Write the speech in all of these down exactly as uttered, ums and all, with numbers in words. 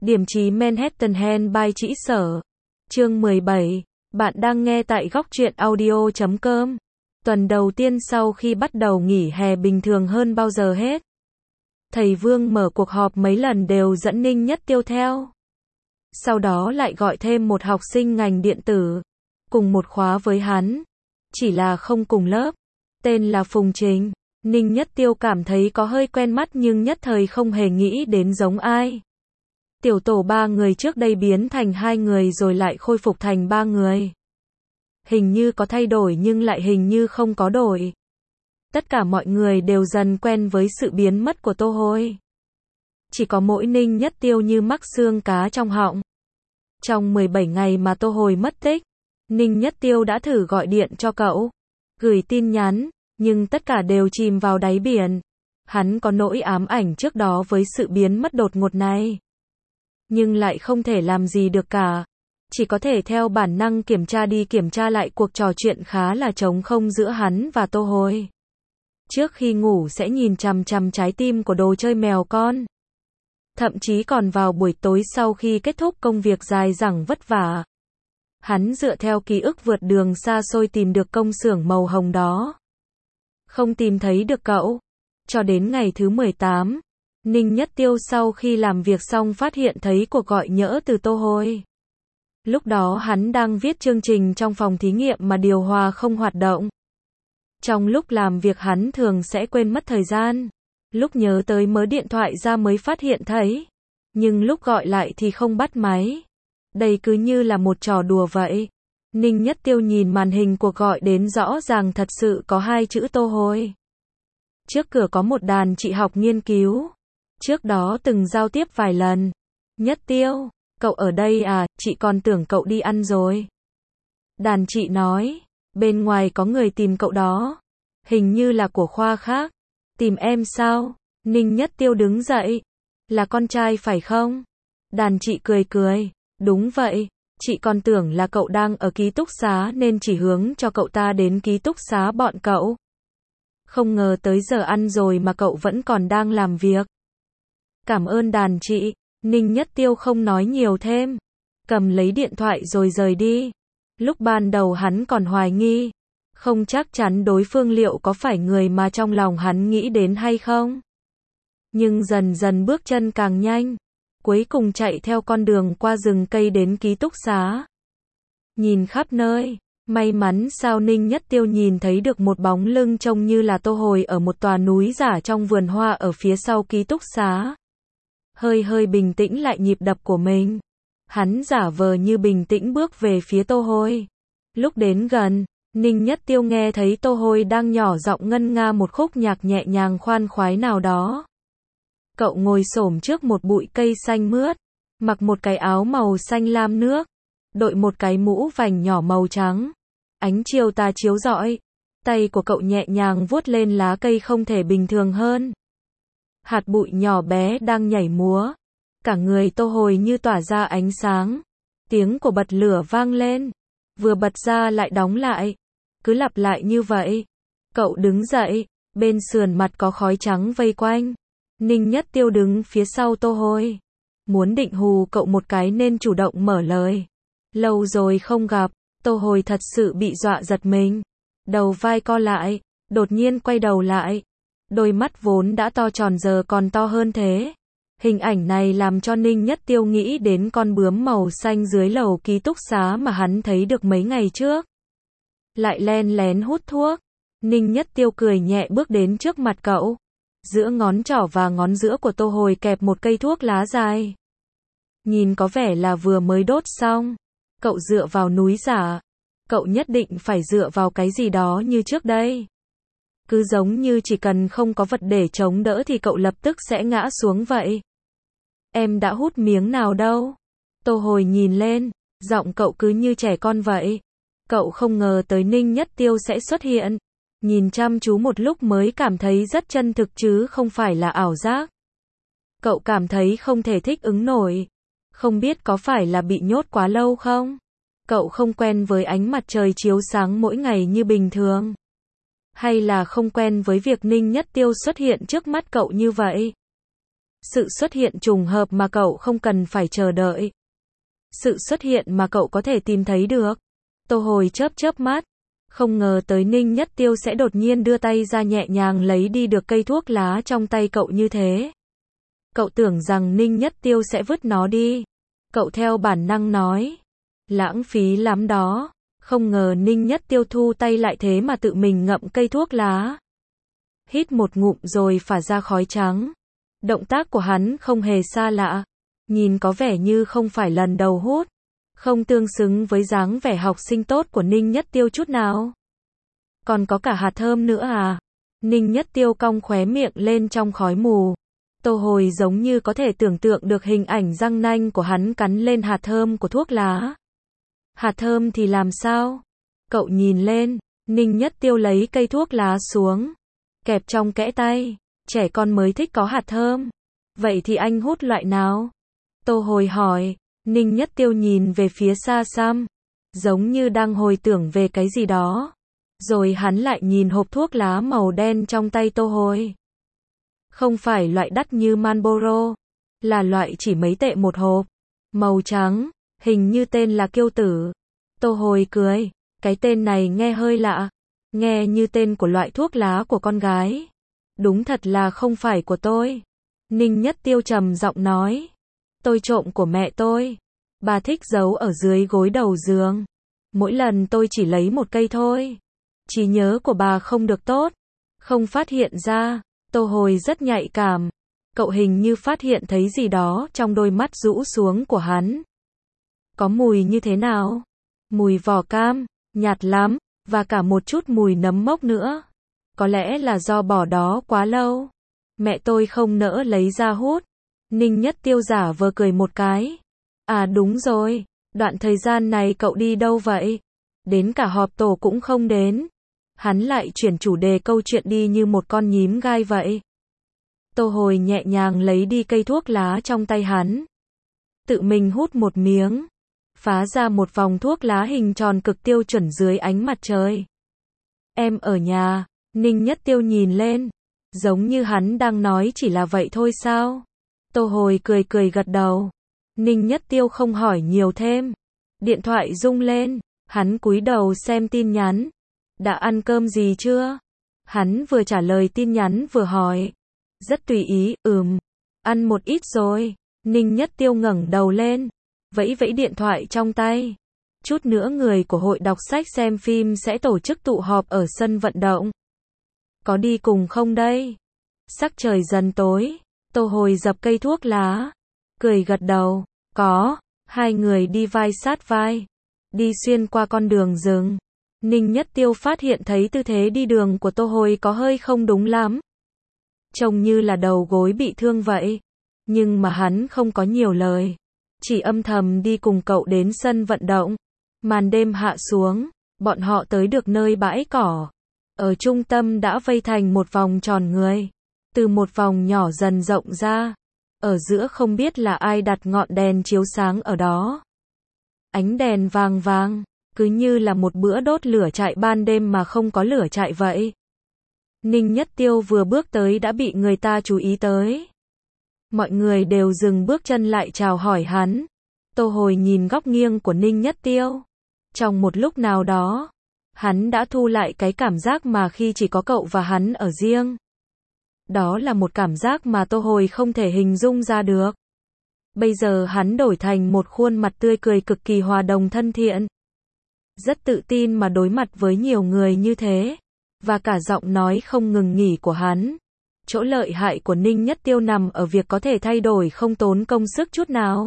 Điểm chí Manhattan Hand by Trĩ Sở. Chương mười bảy. Bạn đang nghe tại góc truyện audio chấm com. Tuần đầu tiên sau khi bắt đầu nghỉ hè bình thường hơn bao giờ hết. Thầy Vương mở cuộc họp mấy lần đều dẫn Ninh Nhất Tiêu theo. Sau đó lại gọi thêm một học sinh ngành điện tử. Cùng một khóa với hắn. Chỉ là không cùng lớp. Tên là Phùng Trình. Ninh Nhất Tiêu cảm thấy có hơi quen mắt nhưng nhất thời không hề nghĩ đến giống ai. Tiểu tổ ba người trước đây biến thành hai người rồi lại khôi phục thành ba người. Hình như có thay đổi nhưng lại hình như không có đổi. Tất cả mọi người đều dần quen với sự biến mất của Tô Hồi. Chỉ có mỗi Ninh Nhất Tiêu như mắc xương cá trong họng. Trong mười bảy ngày mà Tô Hồi mất tích, Ninh Nhất Tiêu đã thử gọi điện cho cậu, gửi tin nhắn, nhưng tất cả đều chìm vào đáy biển. Hắn có nỗi ám ảnh trước đó với sự biến mất đột ngột này. Nhưng lại không thể làm gì được cả. Chỉ có thể theo bản năng kiểm tra đi kiểm tra lại cuộc trò chuyện khá là trống không giữa hắn và Tô Hồi. Trước khi ngủ sẽ nhìn chằm chằm trái tim của đồ chơi mèo con. Thậm chí còn vào buổi tối sau khi kết thúc công việc dài dẳng vất vả. Hắn dựa theo ký ức vượt đường xa xôi tìm được công xưởng màu hồng đó. Không tìm thấy được cậu. Cho đến ngày thứ mười tám, Ninh Nhất Tiêu sau khi làm việc xong phát hiện thấy cuộc gọi nhỡ từ Tô Hồi. Lúc đó hắn đang viết chương trình trong phòng thí nghiệm mà điều hòa không hoạt động. Trong lúc làm việc hắn thường sẽ quên mất thời gian. Lúc nhớ tới mớ điện thoại ra mới phát hiện thấy. Nhưng lúc gọi lại thì không bắt máy. Đây cứ như là một trò đùa vậy. Ninh Nhất Tiêu nhìn màn hình cuộc gọi đến rõ ràng thật sự có hai chữ Tô Hồi. Trước cửa có một đàn chị học nghiên cứu. Trước đó từng giao tiếp vài lần. Nhất Tiêu, cậu ở đây à, chị còn tưởng cậu đi ăn rồi. Đàn chị nói, bên ngoài có người tìm cậu đó. Hình như là của khoa khác. Tìm em sao? Ninh Nhất Tiêu đứng dậy. Là con trai phải không? Đàn chị cười cười. Đúng vậy, chị còn tưởng là cậu đang ở ký túc xá nên chỉ hướng cho cậu ta đến ký túc xá bọn cậu. Không ngờ tới giờ ăn rồi mà cậu vẫn còn đang làm việc. Cảm ơn đàn chị. Ninh Nhất Tiêu không nói nhiều thêm. Cầm lấy điện thoại rồi rời đi. Lúc ban đầu hắn còn hoài nghi. Không chắc chắn đối phương liệu có phải người mà trong lòng hắn nghĩ đến hay không. Nhưng dần dần bước chân càng nhanh. Cuối cùng chạy theo con đường qua rừng cây đến ký túc xá. Nhìn khắp nơi. May mắn sao Ninh Nhất Tiêu nhìn thấy được một bóng lưng trông như là Tô Hồi ở một tòa núi giả trong vườn hoa ở phía sau ký túc xá. Hơi hơi bình tĩnh lại nhịp đập của mình. Hắn giả vờ như bình tĩnh bước về phía Tô Hồi. Lúc đến gần, Ninh Nhất Tiêu nghe thấy Tô Hồi đang nhỏ giọng ngân nga một khúc nhạc nhẹ nhàng khoan khoái nào đó. Cậu ngồi xổm trước một bụi cây xanh mướt, mặc một cái áo màu xanh lam nước, đội một cái mũ vành nhỏ màu trắng. Ánh chiều tà chiếu rọi, tay của cậu nhẹ nhàng vuốt lên lá cây không thể bình thường hơn. Hạt bụi nhỏ bé đang nhảy múa, cả người Tô Hồi như tỏa ra ánh sáng. Tiếng của bật lửa vang lên, vừa bật ra lại đóng lại, cứ lặp lại như vậy. Cậu đứng dậy, bên sườn mặt có khói trắng vây quanh. Ninh Nhất Tiêu đứng phía sau Tô Hồi, muốn định hù cậu một cái nên chủ động mở lời. Lâu rồi không gặp, Tô Hồi thật sự bị dọa giật mình. Đầu vai co lại, đột nhiên quay đầu lại. Đôi mắt vốn đã to tròn giờ còn to hơn thế. Hình ảnh này làm cho Ninh Nhất Tiêu nghĩ đến con bướm màu xanh dưới lầu ký túc xá mà hắn thấy được mấy ngày trước. Lại len lén hút thuốc. Ninh Nhất Tiêu cười nhẹ bước đến trước mặt cậu. Giữa ngón trỏ và ngón giữa của Tô Hồi kẹp một cây thuốc lá dài. Nhìn có vẻ là vừa mới đốt xong. Cậu dựa vào núi giả. Cậu nhất định phải dựa vào cái gì đó như trước đây. Cứ giống như chỉ cần không có vật để chống đỡ thì cậu lập tức sẽ ngã xuống vậy. Em đã hút miếng nào đâu? Tô Hồi nhìn lên, giọng cậu cứ như trẻ con vậy. Cậu không ngờ tới Ninh Nhất Tiêu sẽ xuất hiện. Nhìn chăm chú một lúc mới cảm thấy rất chân thực chứ không phải là ảo giác. Cậu cảm thấy không thể thích ứng nổi. Không biết có phải là bị nhốt quá lâu không? Cậu không quen với ánh mặt trời chiếu sáng mỗi ngày như bình thường. Hay là không quen với việc Ninh Nhất Tiêu xuất hiện trước mắt cậu như vậy? Sự xuất hiện trùng hợp mà cậu không cần phải chờ đợi. Sự xuất hiện mà cậu có thể tìm thấy được. Tô Hồi chớp chớp mắt. Không ngờ tới Ninh Nhất Tiêu sẽ đột nhiên đưa tay ra nhẹ nhàng lấy đi được cây thuốc lá trong tay cậu như thế. Cậu tưởng rằng Ninh Nhất Tiêu sẽ vứt nó đi. Cậu theo bản năng nói. Lãng phí lắm đó. Không ngờ Ninh Nhất Tiêu thu tay lại thế mà tự mình ngậm cây thuốc lá. Hít một ngụm rồi phả ra khói trắng. Động tác của hắn không hề xa lạ. Nhìn có vẻ như không phải lần đầu hút. Không tương xứng với dáng vẻ học sinh tốt của Ninh Nhất Tiêu chút nào. Còn có cả hạt thơm nữa à? Ninh Nhất Tiêu cong khóe miệng lên trong khói mù. Tô Hồi giống như có thể tưởng tượng được hình ảnh răng nanh của hắn cắn lên hạt thơm của thuốc lá. Hạt thơm thì làm sao? Cậu nhìn lên, Ninh Nhất Tiêu lấy cây thuốc lá xuống, kẹp trong kẽ tay. Trẻ con mới thích có hạt thơm. Vậy thì anh hút loại nào? Tô Hồi hỏi. Ninh Nhất Tiêu nhìn về phía xa xăm, giống như đang hồi tưởng về cái gì đó. Rồi hắn lại nhìn hộp thuốc lá màu đen trong tay Tô Hồi. Không phải loại đắt như Marlboro, là loại chỉ mấy tệ một hộp, màu trắng, hình như tên là Kiêu Tử. Tô Hồi cười, cái tên này nghe hơi lạ, nghe như tên của loại thuốc lá của con gái. Đúng thật là không phải của tôi. Ninh Nhất Tiêu trầm giọng nói. Tôi trộm của mẹ tôi. Bà thích giấu ở dưới gối đầu giường. Mỗi lần tôi chỉ lấy một cây thôi. Trí nhớ của bà không được tốt. Không phát hiện ra. Tô Hồi rất nhạy cảm. Cậu hình như phát hiện thấy gì đó trong đôi mắt rũ xuống của hắn. Có mùi như thế nào? Mùi vỏ cam, nhạt lắm, và cả một chút mùi nấm mốc nữa. Có lẽ là do bỏ đó quá lâu. Mẹ tôi không nỡ lấy ra hút. Ninh Nhất Tiêu giả vờ cười một cái. À đúng rồi, đoạn thời gian này cậu đi đâu vậy? Đến cả họp tổ cũng không đến. Hắn lại chuyển chủ đề câu chuyện đi như một con nhím gai vậy. Tô Hồi nhẹ nhàng lấy đi cây thuốc lá trong tay hắn. Tự mình hút một miếng. Phá ra một vòng thuốc lá hình tròn cực tiêu chuẩn dưới ánh mặt trời. Em ở nhà. Ninh Nhất Tiêu nhìn lên. Giống như hắn đang nói chỉ là vậy thôi sao? Tô Hồi cười cười gật đầu. Ninh Nhất Tiêu không hỏi nhiều thêm. Điện thoại rung lên. Hắn cúi đầu xem tin nhắn. Đã ăn cơm gì chưa? Hắn vừa trả lời tin nhắn vừa hỏi. Rất tùy ý, ừm. Ăn một ít rồi. Ninh Nhất Tiêu ngẩng đầu lên. Vẫy vẫy điện thoại trong tay. Chút nữa người của hội đọc sách xem phim sẽ tổ chức tụ họp ở sân vận động. Có đi cùng không đây? Sắc trời dần tối. Tô Hồi dập cây thuốc lá. Cười gật đầu. Có. Hai người đi vai sát vai. Đi xuyên qua con đường rừng. Ninh Nhất Tiêu phát hiện thấy tư thế đi đường của Tô Hồi có hơi không đúng lắm. Trông như là đầu gối bị thương vậy. Nhưng mà hắn không có nhiều lời. Chỉ âm thầm đi cùng cậu đến sân vận động. Màn đêm hạ xuống. Bọn họ tới được nơi bãi cỏ. Ở trung tâm đã vây thành một vòng tròn người. Từ một vòng nhỏ dần rộng ra. Ở giữa không biết là ai đặt ngọn đèn chiếu sáng ở đó. Ánh đèn vàng vàng. Cứ như là một bữa đốt lửa trại ban đêm mà không có lửa trại vậy. Ninh Nhất Tiêu vừa bước tới đã bị người ta chú ý tới. Mọi người đều dừng bước chân lại chào hỏi hắn. Tô Hồi nhìn góc nghiêng của Ninh Nhất Tiêu. Trong một lúc nào đó, hắn đã thu lại cái cảm giác mà khi chỉ có cậu và hắn ở riêng. Đó là một cảm giác mà Tô Hồi không thể hình dung ra được. Bây giờ hắn đổi thành một khuôn mặt tươi cười cực kỳ hòa đồng thân thiện. Rất tự tin mà đối mặt với nhiều người như thế. Và cả giọng nói không ngừng nghỉ của hắn. Chỗ lợi hại của Ninh Nhất Tiêu nằm ở việc có thể thay đổi không tốn công sức chút nào.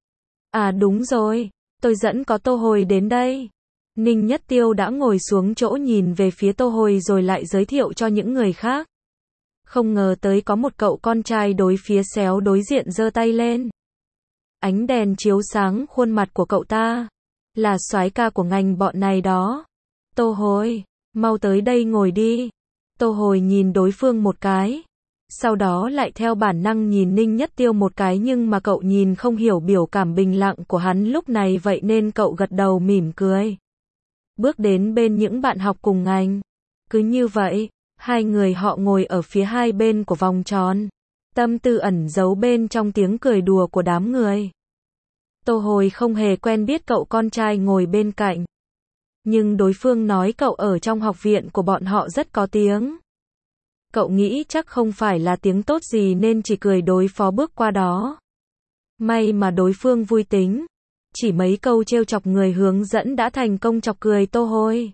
À đúng rồi, tôi dẫn có Tô Hồi đến đây. Ninh Nhất Tiêu đã ngồi xuống chỗ nhìn về phía Tô Hồi rồi lại giới thiệu cho những người khác. Không ngờ tới có một cậu con trai đối phía xéo đối diện giơ tay lên. Ánh đèn chiếu sáng khuôn mặt của cậu ta. Là soái ca của ngành bọn này đó. Tô Hồi, mau tới đây ngồi đi. Tô Hồi nhìn đối phương một cái. Sau đó lại theo bản năng nhìn Ninh Nhất Tiêu một cái nhưng mà cậu nhìn không hiểu biểu cảm bình lặng của hắn lúc này vậy nên cậu gật đầu mỉm cười. Bước đến bên những bạn học cùng ngành. Cứ như vậy, hai người họ ngồi ở phía hai bên của vòng tròn. Tâm tư ẩn giấu bên trong tiếng cười đùa của đám người. Tô Hồi không hề quen biết cậu con trai ngồi bên cạnh. Nhưng đối phương nói cậu ở trong học viện của bọn họ rất có tiếng. Cậu nghĩ chắc không phải là tiếng tốt gì nên chỉ cười đối phó bước qua đó. May mà đối phương vui tính. Chỉ mấy câu trêu chọc người hướng dẫn đã thành công chọc cười Tô Hồi.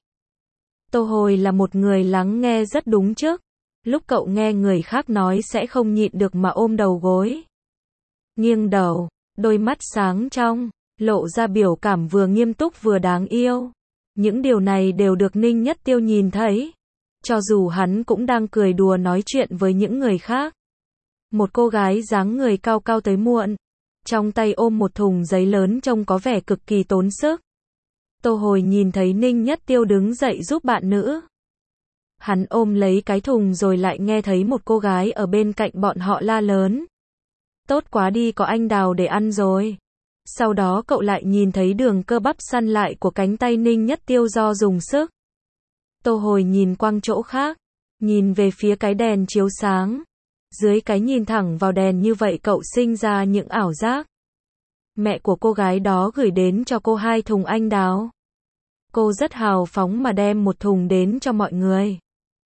Tô Hồi là một người lắng nghe rất đúng trước. Lúc cậu nghe người khác nói sẽ không nhịn được mà ôm đầu gối. Nghiêng đầu, đôi mắt sáng trong, lộ ra biểu cảm vừa nghiêm túc vừa đáng yêu. Những điều này đều được Ninh Nhất Tiêu nhìn thấy. Cho dù hắn cũng đang cười đùa nói chuyện với những người khác. Một cô gái dáng người cao cao tới muộn. Trong tay ôm một thùng giấy lớn trông có vẻ cực kỳ tốn sức. Tô Hồi nhìn thấy Ninh Nhất Tiêu đứng dậy giúp bạn nữ. Hắn ôm lấy cái thùng rồi lại nghe thấy một cô gái ở bên cạnh bọn họ la lớn. Tốt quá đi, có anh đào để ăn rồi. Sau đó cậu lại nhìn thấy đường cơ bắp săn lại của cánh tay Ninh Nhất Tiêu do dùng sức. Tô Hồi nhìn quang chỗ khác, nhìn về phía cái đèn chiếu sáng. Dưới cái nhìn thẳng vào đèn như vậy cậu sinh ra những ảo giác. Mẹ của cô gái đó gửi đến cho cô hai thùng anh đào. Cô rất hào phóng mà đem một thùng đến cho mọi người.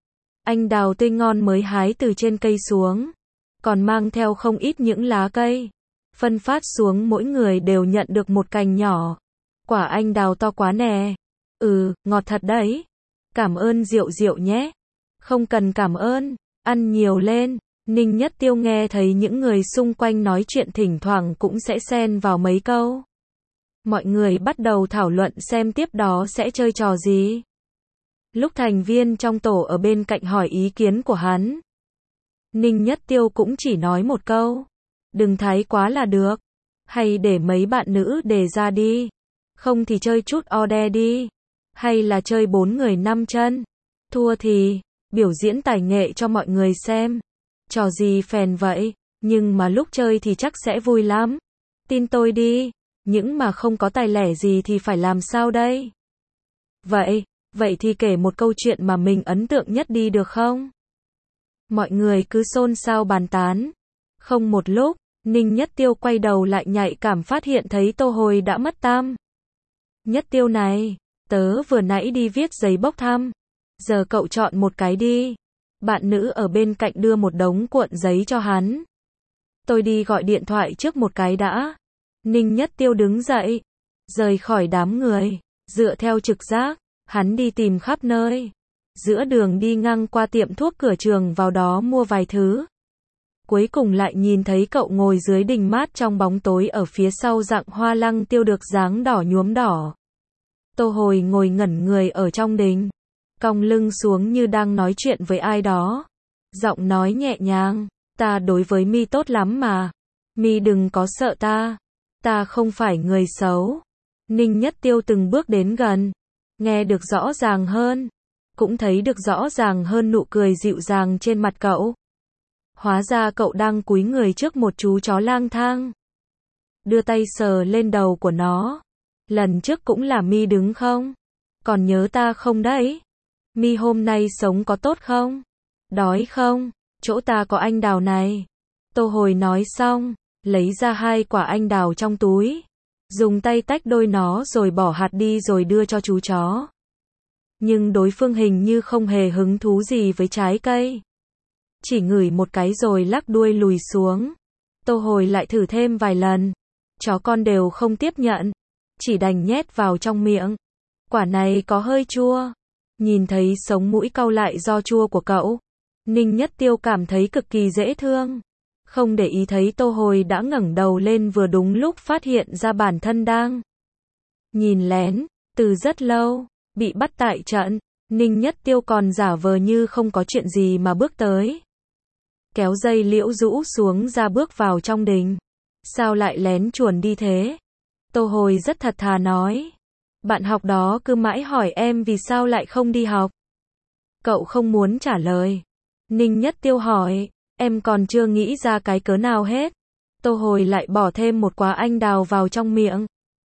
Anh đào tươi ngon mới hái từ trên cây xuống. Còn mang theo không ít những lá cây. Phân phát xuống mỗi người đều nhận được một cành nhỏ. Quả anh đào to quá nè. Ừ, ngọt thật đấy. Cảm ơn Diệu Diệu nhé. Không cần cảm ơn, ăn nhiều lên. Ninh Nhất Tiêu nghe thấy những người xung quanh nói chuyện thỉnh thoảng cũng sẽ xen vào mấy câu. Mọi người bắt đầu thảo luận xem tiếp đó sẽ chơi trò gì. Lúc thành viên trong tổ ở bên cạnh hỏi ý kiến của hắn, Ninh Nhất Tiêu cũng chỉ nói một câu. Đừng thái quá là được. Hay để mấy bạn nữ đề ra đi. Không thì chơi chút order đi. Hay là chơi bốn người năm chân. Thua thì biểu diễn tài nghệ cho mọi người xem. Trò gì phèn vậy. Nhưng mà lúc chơi thì chắc sẽ vui lắm. Tin tôi đi. Những mà không có tài lẻ gì thì phải làm sao đây? Vậy, vậy thì kể một câu chuyện mà mình ấn tượng nhất đi được không? Mọi người cứ xôn xao bàn tán. Không một lúc, Ninh Nhất Tiêu quay đầu lại nhạy cảm phát hiện thấy Tô Hồi đã mất tăm. Nhất Tiêu này, tớ vừa nãy đi viết giấy bốc thăm. Giờ cậu chọn một cái đi. Bạn nữ ở bên cạnh đưa một đống cuộn giấy cho hắn. Tôi đi gọi điện thoại trước một cái đã. Ninh Nhất Tiêu đứng dậy, rời khỏi đám người, dựa theo trực giác, hắn đi tìm khắp nơi. Giữa đường đi ngang qua tiệm thuốc cửa trường vào đó mua vài thứ. Cuối cùng lại nhìn thấy cậu ngồi dưới đình mát trong bóng tối ở phía sau dạng hoa lăng tiêu được dáng đỏ nhuốm đỏ. Tô Hồi ngồi ngẩn người ở trong đình, cong lưng xuống như đang nói chuyện với ai đó. Giọng nói nhẹ nhàng, ta đối với mi tốt lắm mà. Mi đừng có sợ ta. Ta không phải người xấu. Ninh Nhất Tiêu từng bước đến gần, nghe được rõ ràng hơn, cũng thấy được rõ ràng hơn nụ cười dịu dàng trên mặt cậu. Hóa ra cậu đang cúi người trước một chú chó lang thang. Đưa tay sờ lên đầu của nó. Lần trước cũng là mi đứng không? Còn nhớ ta không đấy? Mi hôm nay sống có tốt không? Đói không? Chỗ ta có anh đào này. Tô Hồi nói xong, lấy ra hai quả anh đào trong túi. Dùng tay tách đôi nó rồi bỏ hạt đi rồi đưa cho chú chó. Nhưng đối phương hình như không hề hứng thú gì với trái cây. Chỉ ngửi một cái rồi lắc đuôi lùi xuống. Tô Hồi lại thử thêm vài lần. Chó con đều không tiếp nhận. Chỉ đành nhét vào trong miệng. Quả này có hơi chua. Nhìn thấy sống mũi cau lại do chua của cậu, Ninh Nhất Tiêu cảm thấy cực kỳ dễ thương. Không để ý thấy Tô Hồi đã ngẩng đầu lên vừa đúng lúc phát hiện ra bản thân đang nhìn lén, từ rất lâu, bị bắt tại trận. Ninh Nhất Tiêu còn giả vờ như không có chuyện gì mà bước tới. Kéo dây liễu rũ xuống ra bước vào trong đình. Sao lại lén chuồn đi thế? Tô Hồi rất thật thà nói. Bạn học đó cứ mãi hỏi em vì sao lại không đi học. Cậu không muốn trả lời. Ninh Nhất Tiêu hỏi, em còn chưa nghĩ ra cái cớ nào hết. Tô Hồi lại bỏ thêm một quả anh đào vào trong miệng.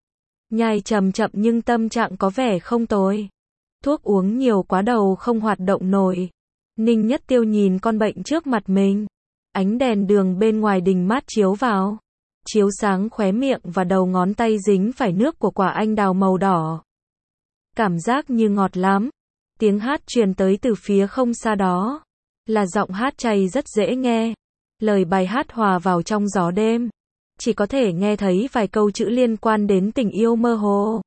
Nhai chậm chậm nhưng tâm trạng có vẻ không tồi. Thuốc uống nhiều quá đầu không hoạt động nổi. Ninh Nhất Tiêu nhìn con bệnh trước mặt mình. Ánh đèn đường bên ngoài đình mát chiếu vào, chiếu sáng khóe miệng và đầu ngón tay dính phải nước của quả anh đào màu đỏ. Cảm giác như ngọt lắm. Tiếng hát truyền tới từ phía không xa đó. Là giọng hát chay rất dễ nghe. Lời bài hát hòa vào trong gió đêm. Chỉ có thể nghe thấy vài câu chữ liên quan đến tình yêu mơ hồ.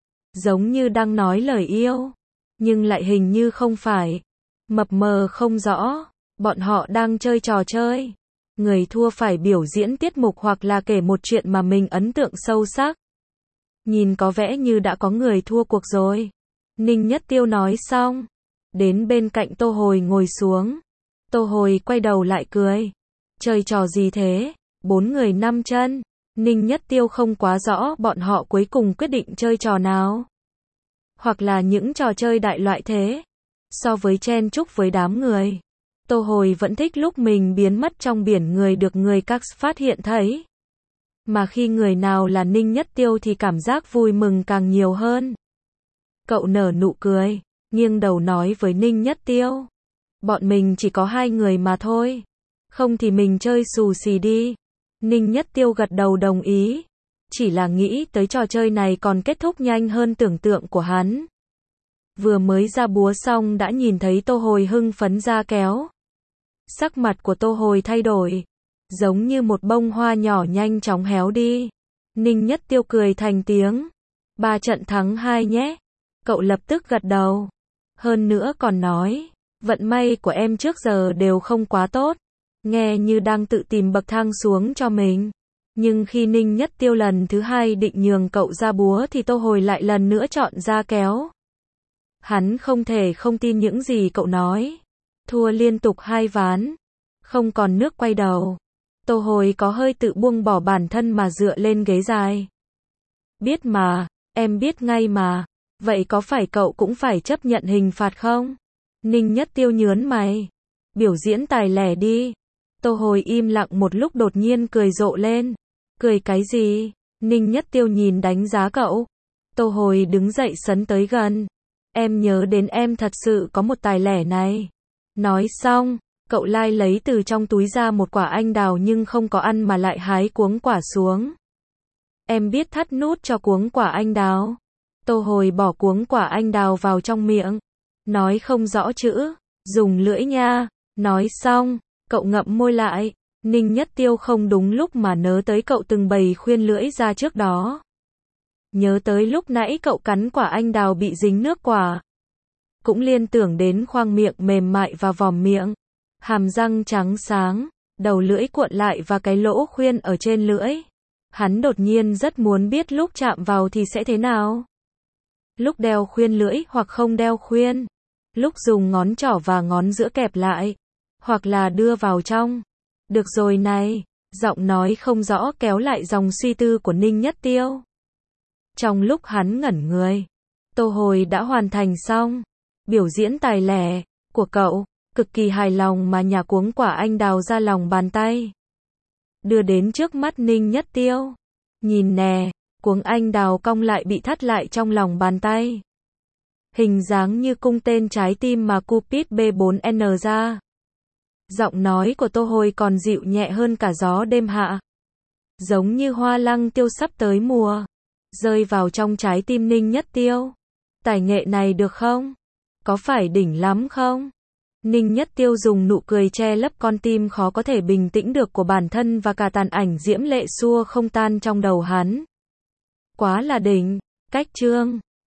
Giống như đang nói lời yêu. Nhưng lại hình như không phải. Mập mờ không rõ. Bọn họ đang chơi trò chơi. Người thua phải biểu diễn tiết mục hoặc là kể một chuyện mà mình ấn tượng sâu sắc. Nhìn có vẻ như đã có người thua cuộc rồi. Ninh Nhất Tiêu nói xong. Đến bên cạnh Tô Hồi ngồi xuống. Tô Hồi quay đầu lại cười. Chơi trò gì thế? Bốn người năm chân. Ninh Nhất Tiêu không quá rõ bọn họ cuối cùng quyết định chơi trò nào. Hoặc là những trò chơi đại loại thế. So với chen chúc với đám người. Tô Hồi vẫn thích lúc mình biến mất trong biển người được người các phát hiện thấy. Mà khi người nào là Ninh Nhất Tiêu thì cảm giác vui mừng càng nhiều hơn. Cậu nở nụ cười, nghiêng đầu nói với Ninh Nhất Tiêu. Bọn mình chỉ có hai người mà thôi. Không thì mình chơi xù xì đi. Ninh Nhất Tiêu gật đầu đồng ý. Chỉ là nghĩ tới trò chơi này còn kết thúc nhanh hơn tưởng tượng của hắn. Vừa mới ra búa xong đã nhìn thấy Tô Hồi hưng phấn ra kéo. Sắc mặt của Tô Hồi thay đổi. Giống như một bông hoa nhỏ nhanh chóng héo đi. Ninh Nhất Tiêu cười thành tiếng. Ba trận thắng hai nhé. Cậu lập tức gật đầu. Hơn nữa còn nói. Vận may của em trước giờ đều không quá tốt. Nghe như đang tự tìm bậc thang xuống cho mình. Nhưng khi Ninh Nhất Tiêu lần thứ hai định nhường cậu ra búa thì Tô Hồi lại lần nữa chọn ra kéo. Hắn không thể không tin những gì cậu nói. Thua liên tục hai ván. Không còn nước quay đầu. Tô Hồi có hơi tự buông bỏ bản thân mà dựa lên ghế dài. Biết mà, em biết ngay mà. Vậy có phải cậu cũng phải chấp nhận hình phạt không? Ninh Nhất Tiêu nhớn mày. Biểu diễn tài lẻ đi. Tô Hồi im lặng một lúc đột nhiên cười rộ lên. Cười cái gì? Ninh Nhất Tiêu nhìn đánh giá cậu. Tô Hồi đứng dậy sấn tới gần. Em nhớ đến em thật sự có một tài lẻ này. Nói xong, cậu lai lấy từ trong túi ra một quả anh đào nhưng không có ăn mà lại hái cuống quả xuống. Em biết thắt nút cho cuống quả anh đào. Tô Hồi bỏ cuống quả anh đào vào trong miệng. Nói không rõ chữ. Dùng lưỡi nha. Nói xong, cậu ngậm môi lại. Ninh Nhất Tiêu không đúng lúc mà nhớ tới cậu từng bày khuyên lưỡi ra trước đó. Nhớ tới lúc nãy cậu cắn quả anh đào bị dính nước quả. Cũng liên tưởng đến khoang miệng mềm mại và vòm miệng. Hàm răng trắng sáng, đầu lưỡi cuộn lại và cái lỗ khuyên ở trên lưỡi. Hắn đột nhiên rất muốn biết lúc chạm vào thì sẽ thế nào. Lúc đeo khuyên lưỡi hoặc không đeo khuyên. Lúc dùng ngón trỏ và ngón giữa kẹp lại. Hoặc là đưa vào trong. Được rồi này, giọng nói không rõ kéo lại dòng suy tư của Ninh Nhất Tiêu. Trong lúc hắn ngẩn người, Tô Hồi đã hoàn thành xong. Biểu diễn tài lẻ của cậu, cực kỳ hài lòng mà nhả cuống quả anh đào ra lòng bàn tay. Đưa đến trước mắt Ninh Nhất Tiêu. Nhìn nè, cuống anh đào cong lại bị thắt lại trong lòng bàn tay. Hình dáng như cung tên trái tim mà Cupid B bốn N ra. Giọng nói của Tô Hồi còn dịu nhẹ hơn cả gió đêm hạ. Giống như hoa lăng tiêu sắp tới mùa. Rơi vào trong trái tim Ninh Nhất Tiêu. Tài nghệ này được không? Có phải đỉnh lắm không? Ninh Nhất Tiêu dùng nụ cười che lấp con tim khó có thể bình tĩnh được của bản thân và cả tàn ảnh diễm lệ xua không tan trong đầu hắn. Quá là đỉnh. Cách chương